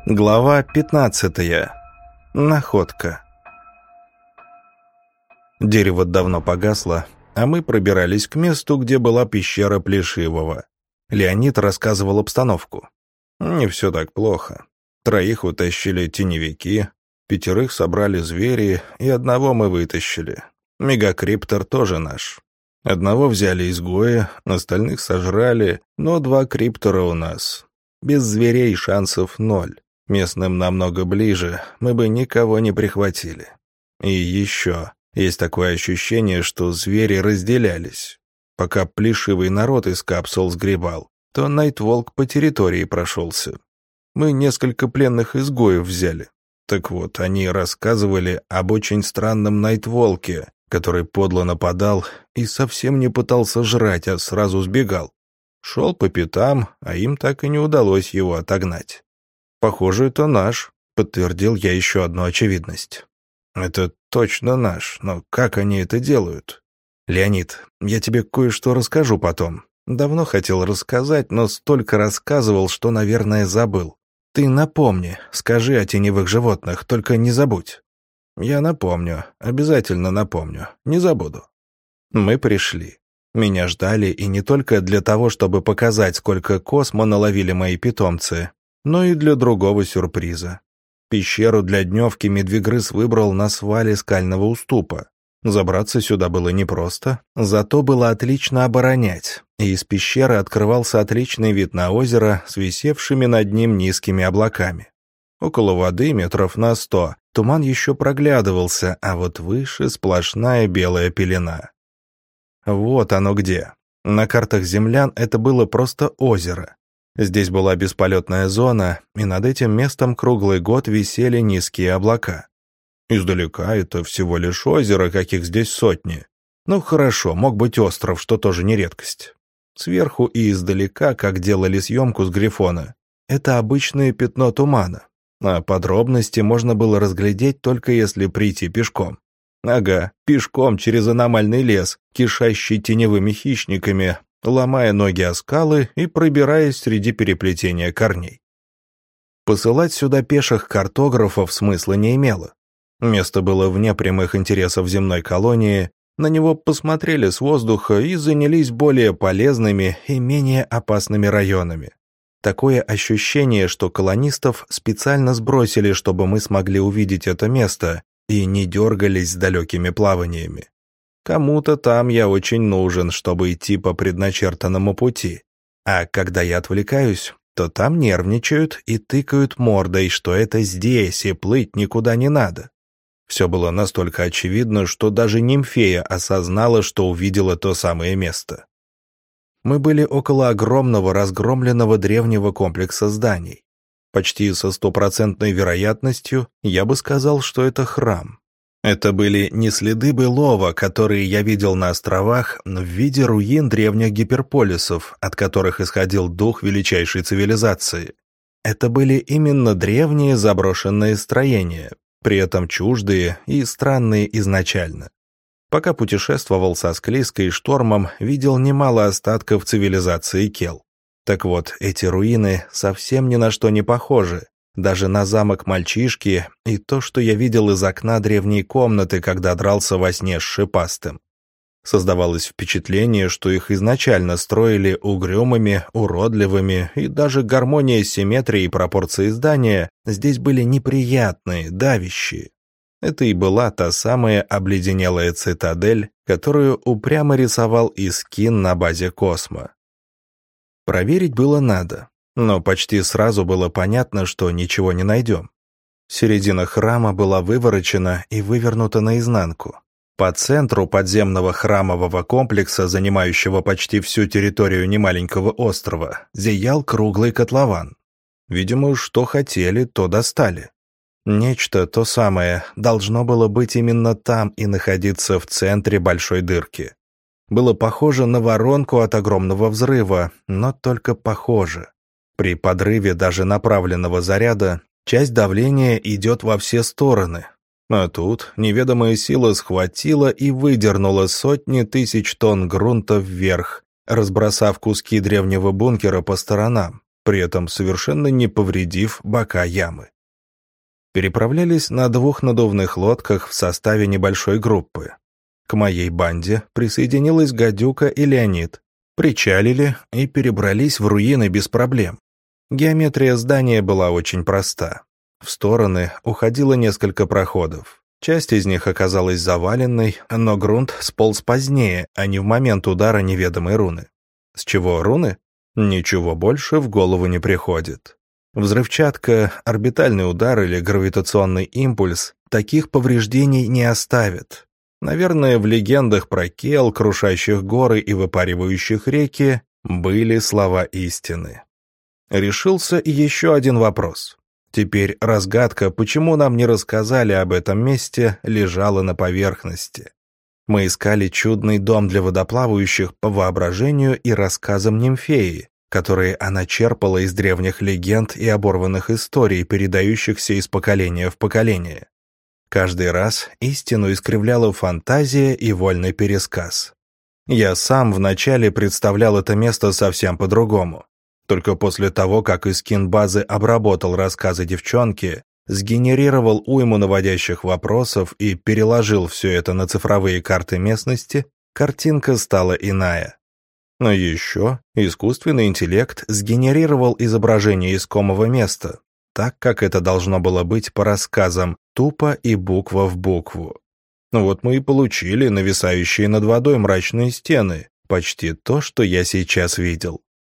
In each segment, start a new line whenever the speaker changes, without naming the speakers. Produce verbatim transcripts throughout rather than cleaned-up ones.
Глава пятнадцатая. Находка. Дерево давно погасло, а мы пробирались к месту, где была пещера Плешивого. Леонид рассказывал обстановку. Не все так плохо. Троих утащили теневики, пятерых собрали звери, и одного мы вытащили. Мегакриптор тоже наш. Одного взяли изгои, остальных сожрали, но два криптора у нас. Без зверей шансов ноль. Местным намного ближе, мы бы никого не прихватили. И еще, есть такое ощущение, что звери разделялись. Пока плешивый народ из капсул сгребал, то Найтволк по территории прошелся. Мы несколько пленных изгоев взяли. Так вот, они рассказывали об очень странном Найтволке, который подло нападал и совсем не пытался жрать, а сразу сбегал. Шел по пятам, а им так и не удалось его отогнать. «Похоже, это наш», — подтвердил я еще одну очевидность. «Это точно наш, но как они это делают?» «Леонид, я тебе кое-что расскажу потом. Давно хотел рассказать, но столько рассказывал, что, наверное, забыл. Ты напомни, скажи о теневых животных, только не забудь». «Я напомню, обязательно напомню, не забуду». Мы пришли. Меня ждали, и не только для того, чтобы показать, сколько космо наловили мои питомцы, но и для другого сюрприза. Пещеру для дневки медвегрыз выбрал на свале скального уступа. Забраться сюда было непросто, зато было отлично оборонять, и из пещеры открывался отличный вид на озеро с висевшими над ним низкими облаками. Около воды метров на сто туман еще проглядывался, а вот выше сплошная белая пелена. Вот оно где. На картах землян это было просто озеро. Здесь была бесполетная зона, и над этим местом круглый год висели низкие облака. Издалека это всего лишь озеро, каких здесь сотни. Ну хорошо, мог быть остров, что тоже не редкость. Сверху и издалека, как делали съемку с Грифона, это обычное пятно тумана, а подробности можно было разглядеть только если прийти пешком. Ага, пешком через аномальный лес, кишащий теневыми хищниками, ломая ноги о скалы и пробираясь среди переплетения корней. Посылать сюда пеших картографов смысла не имело. Место было вне прямых интересов земной колонии, на него посмотрели с воздуха и занялись более полезными и менее опасными районами. Такое ощущение, что колонистов специально сбросили, чтобы мы смогли увидеть это место и не дергались с далекими плаваниями. Кому-то там я очень нужен, чтобы идти по предначертанному пути. А когда я отвлекаюсь, то там нервничают и тыкают мордой, что это здесь, и плыть никуда не надо. Все было настолько очевидно, что даже нимфея осознала, что увидела то самое место. Мы были около огромного разгромленного древнего комплекса зданий. Почти со стопроцентной вероятностью я бы сказал, что это храм. Это были не следы былого, которые я видел на островах, в виде руин древних гиперполисов, от которых исходил дух величайшей цивилизации. Это были именно древние заброшенные строения, при этом чуждые и странные изначально. Пока путешествовал со Склизкой и Штормом, видел немало остатков цивилизации Кел. Так вот, эти руины совсем ни на что не похожи. Даже на замок мальчишки и то, что я видел из окна древней комнаты, когда дрался во сне с шипастым. Создавалось впечатление, что их изначально строили угрюмыми, уродливыми, и даже гармония симметрии и пропорции здания здесь были неприятные, давящие. Это и была та самая обледенелая цитадель, которую упрямо рисовал Искин на базе Космо. Проверить было надо. Но почти сразу было понятно, что ничего не найдем. Середина храма была выворочена и вывернута наизнанку. По центру подземного храмового комплекса, занимающего почти всю территорию немаленького острова, зиял круглый котлован. Видимо, что хотели, то достали. Нечто, то самое, должно было быть именно там и находиться в центре большой дырки. Было похоже на воронку от огромного взрыва, но только похоже. При подрыве даже направленного заряда часть давления идет во все стороны. А тут неведомая сила схватила и выдернула сотни тысяч тонн грунта вверх, разбросав куски древнего бункера по сторонам. при этом совершенно не повредив бока ямы. Переправлялись на двух надувных лодках в составе небольшой группы. К моей банде присоединилась Гадюка и Леонид. Причалили и перебрались в руины без проблем. Геометрия здания была очень проста. В стороны уходило несколько проходов. Часть из них оказалась заваленной, но грунт сполз позднее, а не в момент удара неведомой руны. С чего руны? Ничего больше в голову не приходит. Взрывчатка, орбитальный удар или гравитационный импульс таких повреждений не оставят. Наверное, в легендах про Кел, крушащих горы и выпаривающих реки, были слова истины. Решился и еще один вопрос. Теперь разгадка, почему нам не рассказали об этом месте, лежала на поверхности. Мы искали чудный дом для водоплавающих по воображению и рассказам нимфеи, которые она черпала из древних легенд и оборванных историй, передающихся из поколения в поколение. Каждый раз истину искривляла фантазия и вольный пересказ. Я сам вначале представлял это место совсем по-другому. Только после того, как из кинбазы обработал рассказы девчонки, сгенерировал уйму наводящих вопросов и переложил все это на цифровые карты местности, картинка стала иная. Но еще искусственный интеллект сгенерировал изображение искомого места, так, как это должно было быть по рассказам, тупо и буква в букву. Вот мы и получили нависающие над водой мрачные стены, почти то, что я сейчас видел.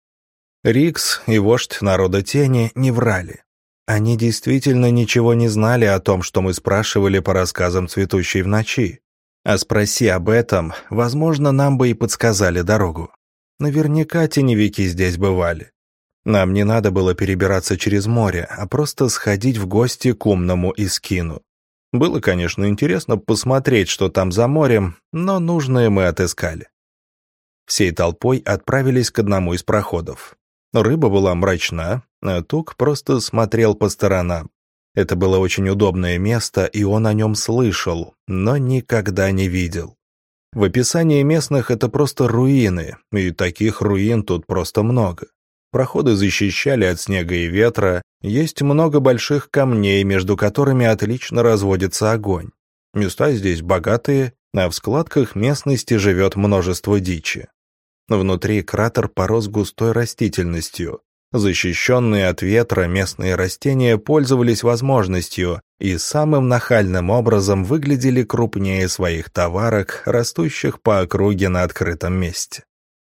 Рикс и вождь народа тени не врали. Они действительно ничего не знали о том, что мы спрашивали по рассказам цветущей в ночи. А спроси об этом, возможно, нам бы и подсказали дорогу. Наверняка теневики здесь бывали. Нам не надо было перебираться через море, а просто сходить в гости к умному Искину. Было, конечно, интересно посмотреть, что там за морем, но нужное мы отыскали. Всей толпой отправились к одному из проходов. Рыба была мрачна, а Тук просто смотрел по сторонам. Это было очень удобное место, и он о нем слышал, но никогда не видел. В описании местных это просто руины, и таких руин тут просто много. Проходы защищали от снега и ветра, есть много больших камней, между которыми отлично разводится огонь. Места здесь богатые, а в складках местности живет множество дичи. Внутри кратер порос густой растительностью. Защищенные от ветра местные растения пользовались возможностью и самым нахальным образом выглядели крупнее своих товарок, растущих по округе на открытом месте.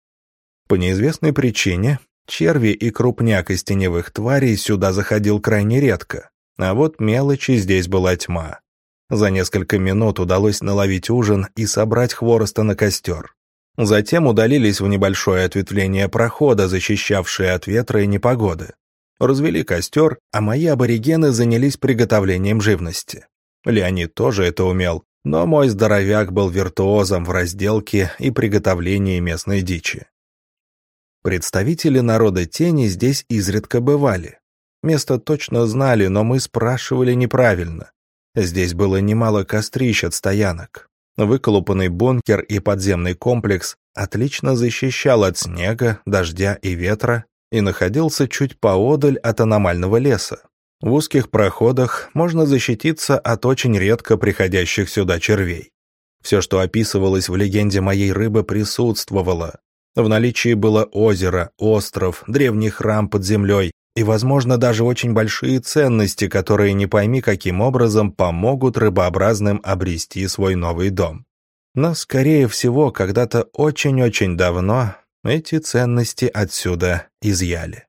По неизвестной причине черви и крупняк из теневых тварей сюда заходил крайне редко, а вот мелочи здесь была тьма. За несколько минут удалось наловить ужин и собрать хвороста на костер. Затем удалились в небольшое ответвление прохода, защищавшее от ветра и непогоды. Развели костер, а мои аборигены занялись приготовлением живности. Леонид тоже это умел, но мой здоровяк был виртуозом в разделке и приготовлении местной дичи. Представители народа тени здесь изредка бывали. Место точно знали, но мы спрашивали неправильно. Здесь было немало кострищ от стоянок. Выколупанный бункер и подземный комплекс отлично защищал от снега, дождя и ветра и находился чуть поодаль от аномального леса. В узких проходах можно защититься от очень редко приходящих сюда червей. Все, что описывалось в легенде моей рыбы, присутствовало. В наличии было озеро, остров, древний храм под землей и, возможно, даже очень большие ценности, которые не пойми каким образом помогут рыбообразным обрести свой новый дом. Но, скорее всего, когда-то очень-очень давно эти ценности отсюда изъяли.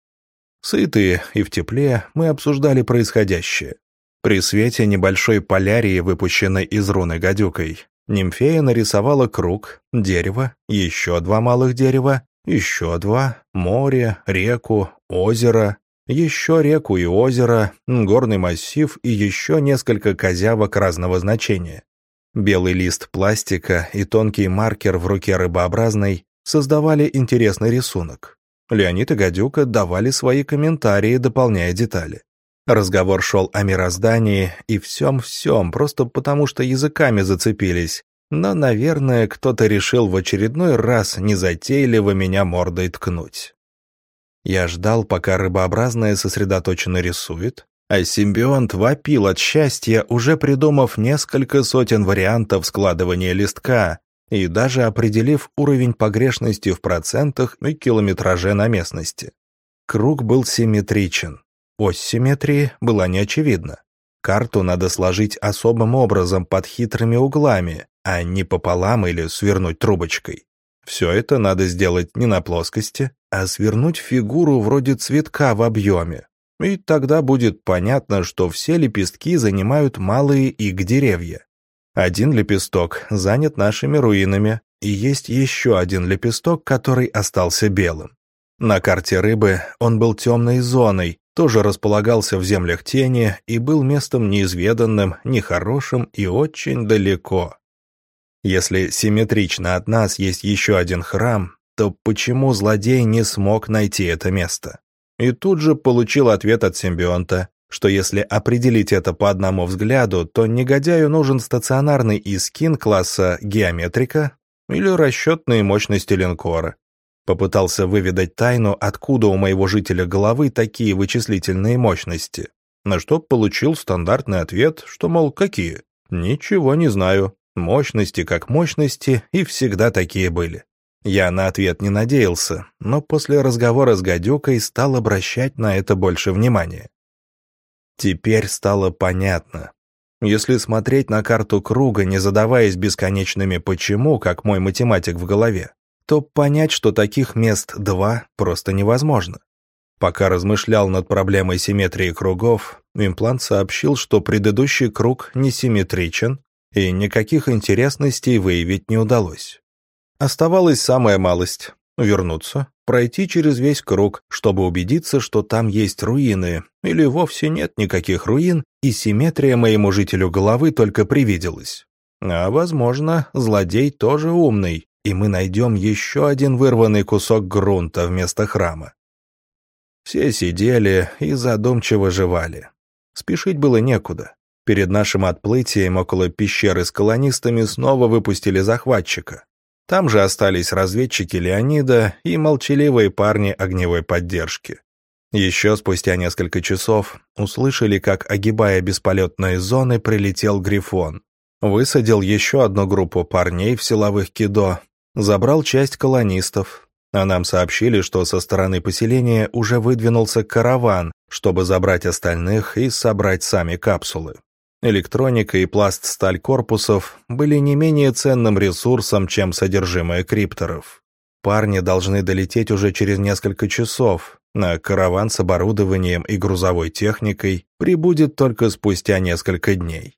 Сытые и в тепле мы обсуждали происходящее. При свете небольшой полярии, выпущенной из руны гадюкой, нимфея нарисовала круг, дерево, еще два малых дерева, еще два, море, реку, озеро, еще реку и озеро, горный массив и еще несколько козявок разного значения. Белый лист пластика и тонкий маркер в руке рыбообразной создавали интересный рисунок. Леонид и Гадюка давали свои комментарии, дополняя детали. Разговор шел о мироздании и всем-всем, просто потому что языками зацепились, но, наверное, кто-то решил в очередной раз незатейливо меня мордой ткнуть. Я ждал, пока рыбообразная сосредоточенно рисует, а симбионт вопил от счастья, уже придумав несколько сотен вариантов складывания листка и даже определив уровень погрешности в процентах и километраже на местности. Круг был симметричен. Ось симметрии была неочевидна. Карту надо сложить особым образом под хитрыми углами, а не пополам или свернуть трубочкой. Все это надо сделать не на плоскости, а свернуть фигуру вроде цветка в объеме. И тогда будет понятно, что все лепестки занимают малые иг-деревья. Один лепесток занят нашими руинами, и есть еще один лепесток, который остался белым. На карте рыбы он был темной зоной, тоже располагался в землях тени и был местом неизведанным, нехорошим и очень далеко. Если симметрично от нас есть еще один храм, то почему злодей не смог найти это место? И тут же получил ответ от симбионта, что если определить это по одному взгляду, то негодяю нужен стационарный искин класса геометрика или расчетные мощности линкора. Попытался выведать тайну, откуда у моего жителя головы такие вычислительные мощности, на что получил стандартный ответ, что, мол, какие? Ничего не знаю. Мощности как мощности, и всегда такие были. Я на ответ не надеялся, но после разговора с гадюкой стал обращать на это больше внимания. Теперь стало понятно. Если смотреть на карту круга, не задаваясь бесконечными «почему», как мой математик в голове, то понять, что таких мест два, просто невозможно. Пока размышлял над проблемой симметрии кругов, имплант сообщил, что предыдущий круг несимметричен, и никаких интересностей выявить не удалось. Оставалась самая малость — вернуться, пройти через весь круг, чтобы убедиться, что там есть руины, или вовсе нет никаких руин, и симметрия моему жителю головы только привиделась. А, возможно, злодей тоже умный, и мы найдем еще один вырванный кусок грунта вместо храма. Все сидели и задумчиво жевали. Спешить было некуда. Перед нашим отплытием около пещеры с колонистами снова выпустили захватчика. Там же остались разведчики Леонида и молчаливые парни огневой поддержки. Еще спустя несколько часов услышали, как, огибая бесполетные зоны, прилетел Грифон. Высадил еще одну группу парней в силовых кидо, забрал часть колонистов, а нам сообщили, что со стороны поселения уже выдвинулся караван, чтобы забрать остальных и собрать сами капсулы. Электроника и пласт-сталь корпусов были не менее ценным ресурсом, чем содержимое крипторов. Парни должны долететь уже через несколько часов, а караван с оборудованием и грузовой техникой прибудет только спустя несколько дней.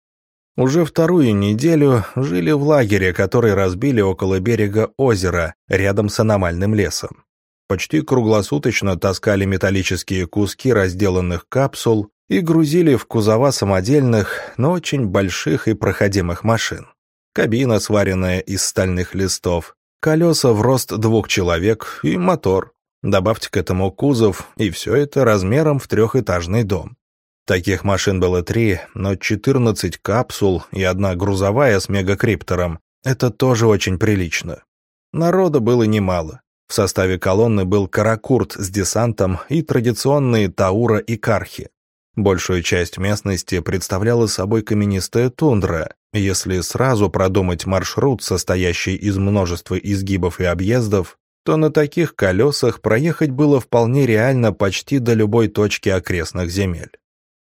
Уже вторую неделю жили в лагере, который разбили около берега озера, рядом с аномальным лесом. Почти круглосуточно таскали металлические куски разделанных капсул и грузили в кузова самодельных, но очень больших и проходимых машин. Кабина, сваренная из стальных листов, колеса в рост двух человек и мотор. Добавьте к этому кузов, и все это размером в трехэтажный дом. Таких машин было три, но четырнадцать капсул и одна грузовая с мегакриптором — это тоже очень прилично. Народа было немало. В составе колонны был Каракурт с десантом и традиционные Таура и Кархи. Большую часть местности представляла собой каменистая тундра. Если сразу продумать маршрут, состоящий из множества изгибов и объездов, то на таких колесах проехать было вполне реально почти до любой точки окрестных земель.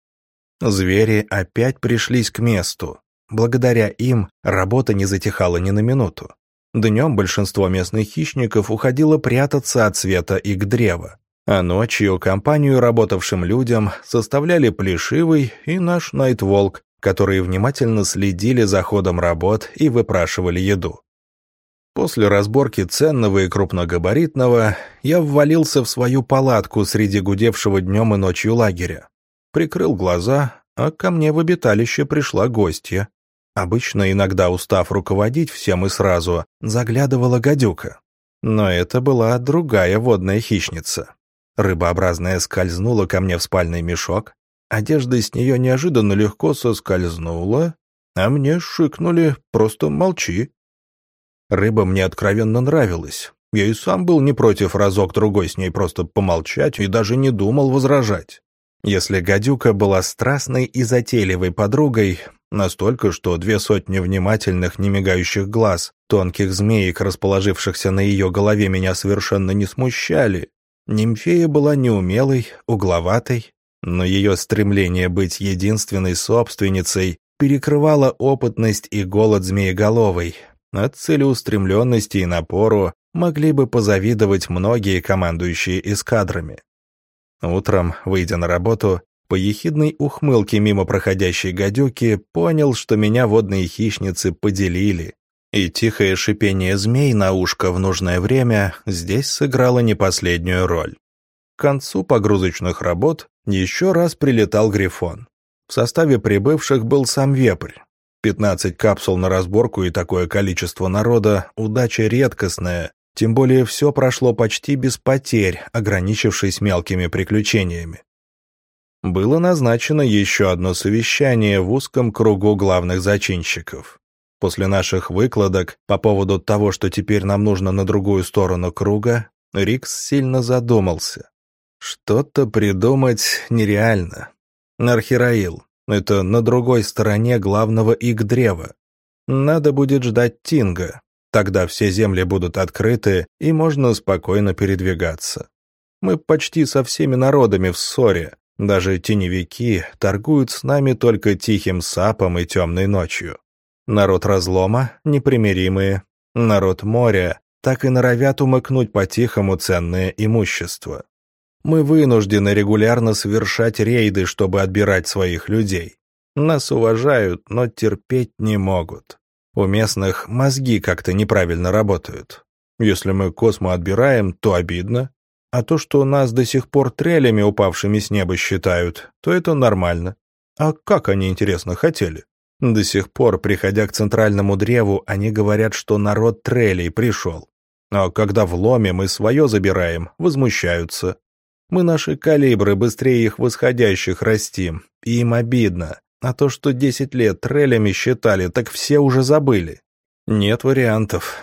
Звери опять пришлись к месту. Благодаря им работа не затихала ни на минуту. Днем большинство местных хищников уходило прятаться от света и к древу, а ночью компанию работавшим людям составляли Плешивый и наш Найтволк, которые внимательно следили за ходом работ и выпрашивали еду. После разборки ценного и крупногабаритного я ввалился в свою палатку среди гудевшего днем и ночью лагеря. Прикрыл глаза, а ко мне в обиталище пришла гостья. Обычно, иногда устав руководить всем и сразу, заглядывала гадюка. Но это была другая водная хищница. Рыбообразная скользнула ко мне в спальный мешок, одежда с нее неожиданно легко соскользнула, а мне шикнули «просто молчи». Рыба мне откровенно нравилась, Я и сам был не против разок-другой с ней просто помолчать и даже не думал возражать. Если гадюка была страстной и затейливой подругой, настолько, что две сотни внимательных, немигающих глаз, тонких змеек, расположившихся на ее голове, меня совершенно не смущали, нимфея была неумелой, угловатой, но ее стремление быть единственной собственницей перекрывало опытность и голод змееголовой. От целеустремленности и напору могли бы позавидовать многие командующие эскадрами. Утром, выйдя на работу, по ехидной ухмылке мимо проходящей гадюки понял, что меня водные хищницы поделили, и тихое шипение змей на ушко в нужное время здесь сыграло не последнюю роль. К концу погрузочных работ еще раз прилетал Грифон. В составе прибывших был сам вепрь. пятнадцать капсул на разборку и такое количество народа – удача редкостная, тем более все прошло почти без потерь, ограничившись мелкими приключениями. Было назначено еще одно совещание в узком кругу главных зачинщиков. После наших выкладок по поводу того, что теперь нам нужно на другую сторону круга, Рикс сильно задумался. Что-то придумать нереально. Архираил — это на другой стороне главного Игдрева. Надо будет ждать Тинга. Тогда все земли будут открыты, и можно спокойно передвигаться. Мы почти со всеми народами в ссоре. Даже теневики торгуют с нами только тихим сапом и темной ночью. Народ разлома — непримиримые. Народ моря так и норовят умыкнуть по-тихому ценное имущество. Мы вынуждены регулярно совершать рейды, чтобы отбирать своих людей. Нас уважают, но терпеть не могут. У местных мозги как-то неправильно работают. Если мы Космо отбираем, то обидно. А то, что нас до сих пор трелями, упавшими с неба, считают, то это нормально. А как они, интересно, хотели? До сих пор, приходя к центральному древу, они говорят, что народ трелей пришел. А когда в ломе мы свое забираем, возмущаются. Мы наши калибры быстрее их восходящих растим, и им обидно. А то, что десять лет трелями считали, так все уже забыли. Нет вариантов.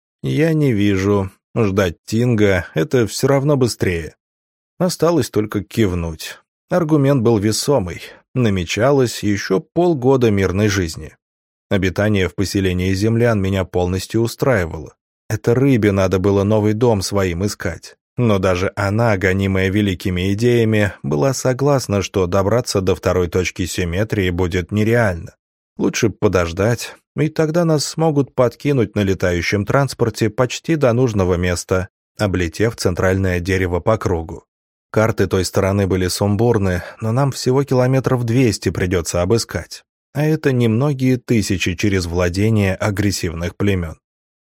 Я не вижу. Ждать Тинга — это все равно быстрее. Осталось только кивнуть. Аргумент был весомый. Намечалось еще полгода мирной жизни. Обитание в поселении землян меня полностью устраивало. Это рыбе надо было новый дом своим искать. Но даже она, гонимая великими идеями, была согласна, что добраться до второй точки симметрии будет нереально. Лучше подождать, и тогда нас смогут подкинуть на летающем транспорте почти до нужного места, облетев центральное дерево по кругу. Карты той стороны были сумбурны, но нам всего километров двести придется обыскать. А это немногие тысячи через владение агрессивных племен.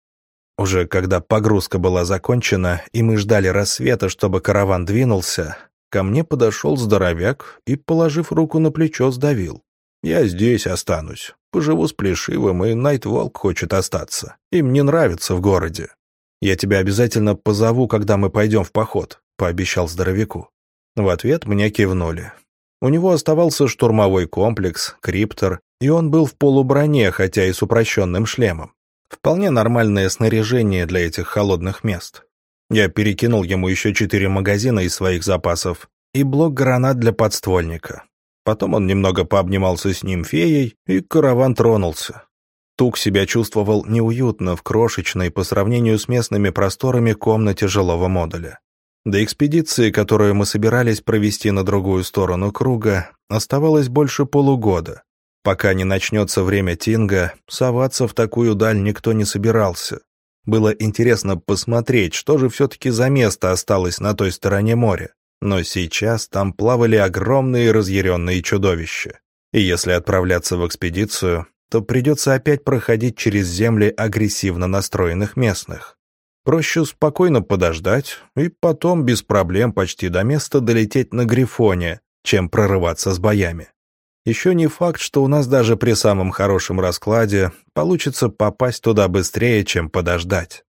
Уже когда погрузка была закончена, и мы ждали рассвета, чтобы караван двинулся, ко мне подошел здоровяк и, положив руку на плечо, сдавил. «Я здесь останусь. Поживу с Плешивым, и Найтволк хочет остаться. Им не нравится в городе. Я тебя обязательно позову, когда мы пойдем в поход», — пообещал здоровяку. В ответ мне кивнули. У него оставался штурмовой комплекс, криптор, и он был в полуброне, хотя и с упрощенным шлемом. Вполне нормальное снаряжение для этих холодных мест. Я перекинул ему еще четыре магазина из своих запасов и блок гранат для подствольника. Потом он немного пообнимался с нимфеей, и караван тронулся. Тук себя чувствовал неуютно в крошечной по сравнению с местными просторами комнате жилого модуля. До экспедиции, которую мы собирались провести на другую сторону круга, оставалось больше полугода. Пока не начнется время Тинга, соваться в такую даль никто не собирался. Было интересно посмотреть, что же все-таки за место осталось на той стороне моря. Но сейчас там плавали огромные разъяренные чудовища. И если отправляться в экспедицию, то придется опять проходить через земли агрессивно настроенных местных. Проще спокойно подождать и потом без проблем почти до места долететь на Грифоне, чем прорываться с боями. Еще не факт, что у нас даже при самом хорошем раскладе получится попасть туда быстрее, чем подождать.